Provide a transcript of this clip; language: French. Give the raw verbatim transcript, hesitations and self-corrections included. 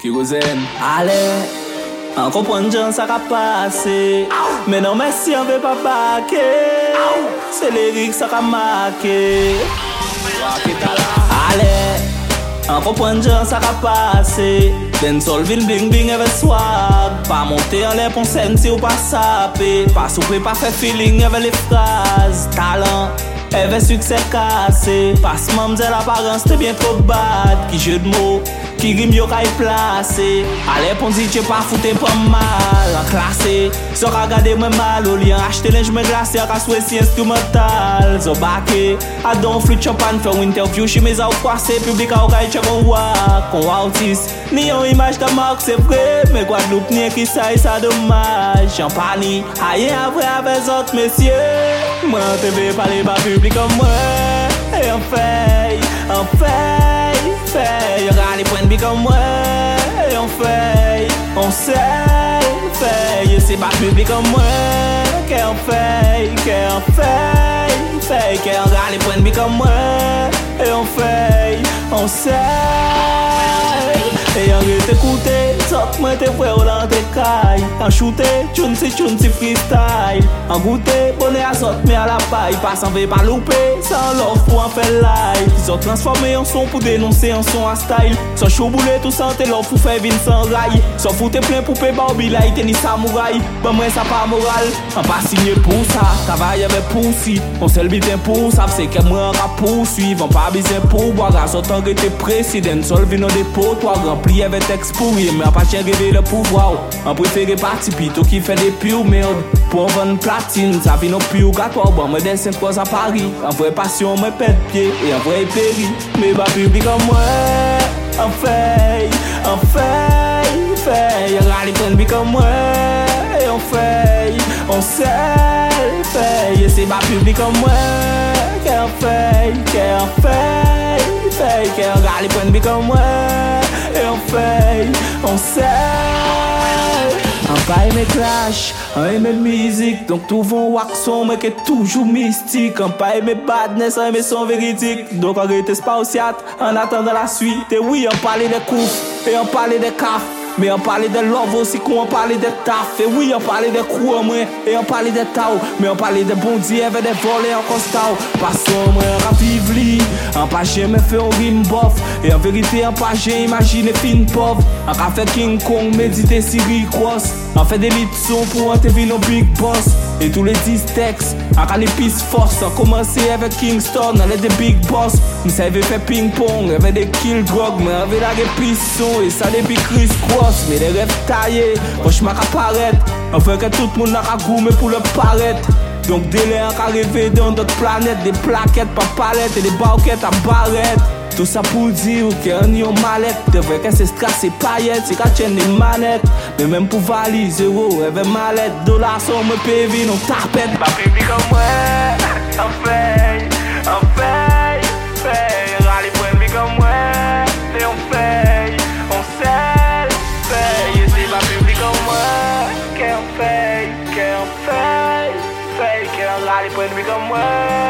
Kérosène. Allez, on comprend gens ça va passer. Mais non, merci, on veut pas baquer. C'est les rigs ça va marquer. Allez, on comprend gens ça va passer. Den sol vin bling bling avec swag. Pas monter en l'air pour scène si ou pas saper. Pas souper, pas faire feeling avec les phrases. Talent. Avec succès cassé, passe même de l'apparence, t'es bien trop bad. Qui jeu de mots, qui rime yo kay placé. Allez, pour dire tu pas fouté pas mal, en classé. So regarder moi mal au lien, acheter les je me glacé, à souhait si instrumental. So backé, à don flûte champagne, faire une interview chez mes au croisé. Public à oreille, check on voit, qu'on autiste. Ni en image de marque, c'est vrai. Mais Guadeloupe, ni qui ça et ça dommage. Champagne, aïe, après avec autres messieurs. Moi, te vais parler pas public comme moi. Et on fait, on fait, fait. Y'aura les points de vie comme moi. Et on fait, on sait, fait. C'est pas public comme moi. Qu'on fait, qu'on fait, fait. Qu'on aura les points de vie comme moi. Et on fait, on sait. Et on reste écouté, sauf moi t'es frère dans tes cailles. En shooté, tune c'est tune c'est freestyle. En goûté, bonnet à sorte mais à la paille. Pas sans veille, pas louper, sans love pour en faire live. Ils ont transformé en son pour dénoncer en son à style. Sans chouboulé tout sans tes love pour faire vin sans rail. Sans foutre plein poupée Barbie like tennis samouraï. Ben moi ça pas moral, on pas signé pour ça. Travail avec poussi, on s'est le bitin pour ça. C'est que moi on va poursuivre, on pas besoin pour boire. À son temps que t'es président, sol vino des pots, toi rempli avec texte pourri. Mais on pas chercher le pouvoir. On préfère parti plutôt qui fait des pures merde. Pour vendre platine, ça vient au pire gâteau. Bon, moi descends quoi à Paris. En vraie passion, moi pète pied et en vrai péri. Mais pas public comme moi. On fait, on fait, fait. Y'aura les points de vie comme moi. Et on fait, on sait, fait. Et c'est pas public comme moi. Qu'on fait, qu'on fait, fait. Qu'on aura les points de vie comme moi. Et on fait, on sait. On pas aimer clash, on aimer musique. Donc tout vont waxon mais qui est toujours mystique. On pas aimer badness, on aimer son véridique. Donc on reste spartiate, en attendant la suite. Et oui, on parlait des coups, et on parlait des cafes. Mais on parlait de love aussi qu'on parlait de taf. Et oui, on parlait de coups moi, et on parlait de tao. Mais on parlait de bon Dieu avec des volets en constat. Passons moi à vivre li. En pas jamais fait un rime bof. Et en vérité, en pas j'ai imaginé fin pauvre. En café King Kong, méditer Siri Cross. On fait des lits son pour un T V non big boss. Et tous les dix textes, en cas les pistes force. On commençait avec Kingston, on est des big boss. Nous savons faire ping pong, avec des kill drug. Mais on avait la piston, et ça depuis Chris Cross. Mais des rêves taillés, franchement qu'à paraître. On fait que tout le monde a goûté pour le paraître. Donc délai en arrivé dans d'autres planètes. Des plaquettes par palette et des barquettes à barrette. Tout ça pour dire qu'on y a mallette. De vrai que c'est strass et paillettes, c'est qu'à tienne des manettes. Mais même pour valise, euro, avec mallette. Dollars sont me P V, non tarpette. Pas public comme moi, on fait, on fait, fait. Rallye point de vie comme moi, et on fait, on sait, fait. Et c'est pas public comme moi, qu'on fait, qu'on fait, fait. Qu'on rallye point de vie comme moi.